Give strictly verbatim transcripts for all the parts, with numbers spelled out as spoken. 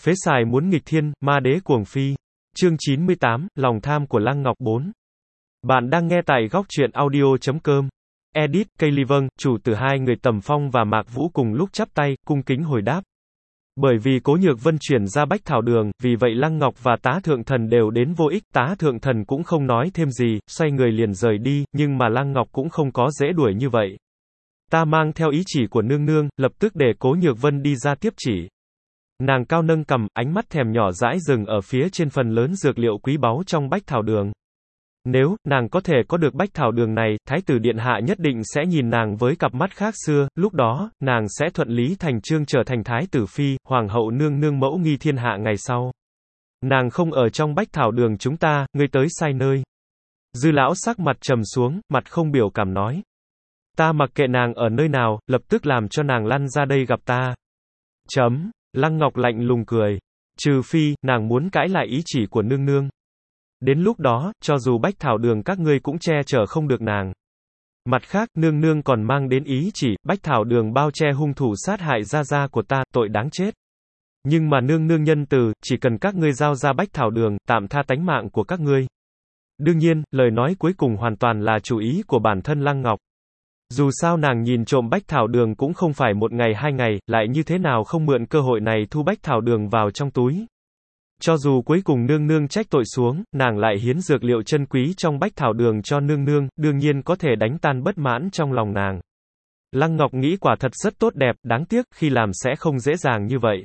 Phế xài muốn nghịch thiên, ma đế cuồng phi. Chương chín mươi tám, lòng tham của Lăng Ngọc bốn. Bạn đang nghe tại góc truyện audio chấm com. Edit, Kaylee vâng, chủ từ hai người Tầm Phong và Mạc Vũ cùng lúc chắp tay, cung kính hồi đáp. Bởi vì Cố Nhược Vân chuyển ra Bách Thảo Đường, vì vậy Lăng Ngọc và Tá Thượng Thần đều đến vô ích, Tá Thượng Thần cũng không nói thêm gì, xoay người liền rời đi, nhưng mà Lăng Ngọc cũng không có dễ đuổi như vậy. Ta mang theo ý chỉ của nương nương, lập tức để Cố Nhược Vân đi ra tiếp chỉ. Nàng cao nâng cằm, ánh mắt thèm nhỏ dãi dừng ở phía trên phần lớn dược liệu quý báu trong Bách Thảo Đường. Nếu, nàng có thể có được Bách Thảo Đường này, Thái tử Điện Hạ nhất định sẽ nhìn nàng với cặp mắt khác xưa, lúc đó, nàng sẽ thuận lý thành chương trở thành Thái tử Phi, Hoàng hậu nương nương mẫu nghi thiên hạ ngày sau. Nàng không ở trong Bách Thảo Đường chúng ta, ngươi tới sai nơi. Dư lão sắc mặt trầm xuống, mặt không biểu cảm nói. Ta mặc kệ nàng ở nơi nào, lập tức làm cho nàng lăn ra đây gặp ta. Chấm. Lăng Ngọc lạnh lùng cười. Trừ phi, nàng muốn cãi lại ý chỉ của nương nương. Đến lúc đó, cho dù Bách Thảo Đường các ngươi cũng che chở không được nàng. Mặt khác, nương nương còn mang đến ý chỉ, Bách Thảo Đường bao che hung thủ sát hại gia gia của ta, tội đáng chết. Nhưng mà nương nương nhân từ, chỉ cần các ngươi giao ra Bách Thảo Đường, tạm tha tánh mạng của các ngươi. Đương nhiên, lời nói cuối cùng hoàn toàn là chủ ý của bản thân Lăng Ngọc. Dù sao nàng nhìn trộm Bách Thảo Đường cũng không phải một ngày hai ngày, lại như thế nào không mượn cơ hội này thu Bách Thảo Đường vào trong túi. Cho dù cuối cùng nương nương trách tội xuống, nàng lại hiến dược liệu chân quý trong Bách Thảo Đường cho nương nương, đương nhiên có thể đánh tan bất mãn trong lòng nàng. Lăng Ngọc nghĩ quả thật rất tốt đẹp, đáng tiếc, khi làm sẽ không dễ dàng như vậy.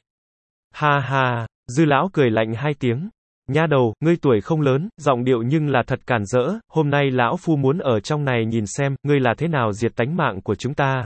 Ha ha, Dư lão cười lạnh hai tiếng. Nha đầu, ngươi tuổi không lớn, giọng điệu nhưng là thật càn rỡ, hôm nay lão phu muốn ở trong này nhìn xem, ngươi là thế nào diệt tánh mạng của chúng ta.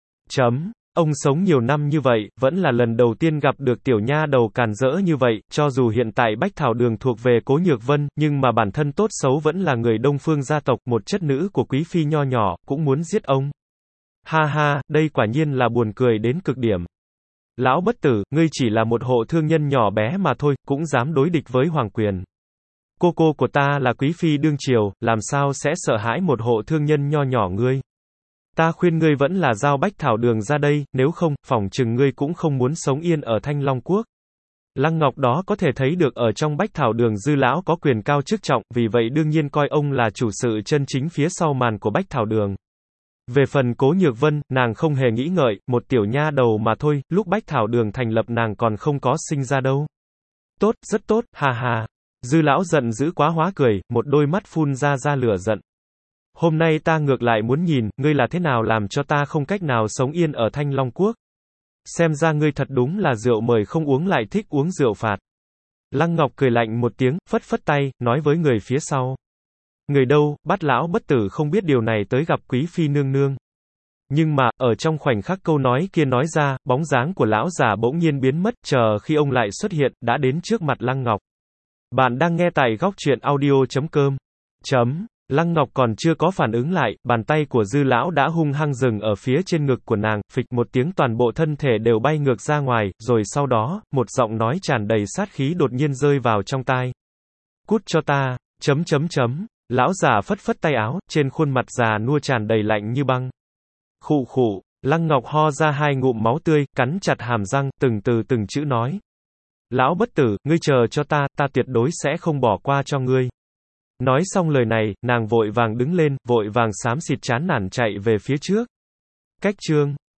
Chấm. Ông sống nhiều năm như vậy, vẫn là lần đầu tiên gặp được tiểu nha đầu càn rỡ như vậy, cho dù hiện tại Bách Thảo Đường thuộc về Cố Nhược Vân, nhưng mà bản thân tốt xấu vẫn là người Đông Phương gia tộc, một chất nữ của quý phi nho nhỏ, cũng muốn giết ông. Ha ha, đây quả nhiên là buồn cười đến cực điểm. Lão bất tử, ngươi chỉ là một hộ thương nhân nhỏ bé mà thôi, cũng dám đối địch với hoàng quyền. Cô cô của ta là quý phi đương triều, làm sao sẽ sợ hãi một hộ thương nhân nho nhỏ ngươi. Ta khuyên ngươi vẫn là giao Bách Thảo Đường ra đây, nếu không, phỏng chừng ngươi cũng không muốn sống yên ở Thanh Long Quốc. Lăng Ngọc đó có thể thấy được ở trong Bách Thảo Đường Dư lão có quyền cao chức trọng, vì vậy đương nhiên coi ông là chủ sự chân chính phía sau màn của Bách Thảo Đường. Về phần Cố Nhược Vân, nàng không hề nghĩ ngợi, một tiểu nha đầu mà thôi, lúc Bách Thảo Đường thành lập nàng còn không có sinh ra đâu. Tốt, rất tốt, ha ha. Dư lão giận dữ quá hóa cười, một đôi mắt phun ra ra lửa giận. Hôm nay ta ngược lại muốn nhìn, ngươi là thế nào làm cho ta không cách nào sống yên ở Thanh Long Quốc. Xem ra ngươi thật đúng là rượu mời không uống lại thích uống rượu phạt. Lăng Ngọc cười lạnh một tiếng, phất phất tay, nói với người phía sau. Người đâu, bắt lão bất tử không biết điều này tới gặp quý phi nương nương. Nhưng mà, ở trong khoảnh khắc câu nói kia nói ra, bóng dáng của lão già bỗng nhiên biến mất, chờ khi ông lại xuất hiện, đã đến trước mặt Lăng Ngọc. Bạn đang nghe tại góc truyện audio chấm com. Chấm. Lăng Ngọc còn chưa có phản ứng lại, bàn tay của Dư lão đã hung hăng dừng ở phía trên ngực của nàng, phịch một tiếng toàn bộ thân thể đều bay ngược ra ngoài, rồi sau đó, một giọng nói tràn đầy sát khí đột nhiên rơi vào trong tai. Cút cho ta, chấm chấm chấm. Lão già phất phất tay áo, trên khuôn mặt già nua tràn đầy lạnh như băng. Khụ khụ, Lăng Ngọc ho ra hai ngụm máu tươi, cắn chặt hàm răng, từng từ từng chữ nói. Lão bất tử, ngươi chờ cho ta, ta tuyệt đối sẽ không bỏ qua cho ngươi. Nói xong lời này, nàng vội vàng đứng lên, vội vàng xám xịt chán nản chạy về phía trước. Cách chương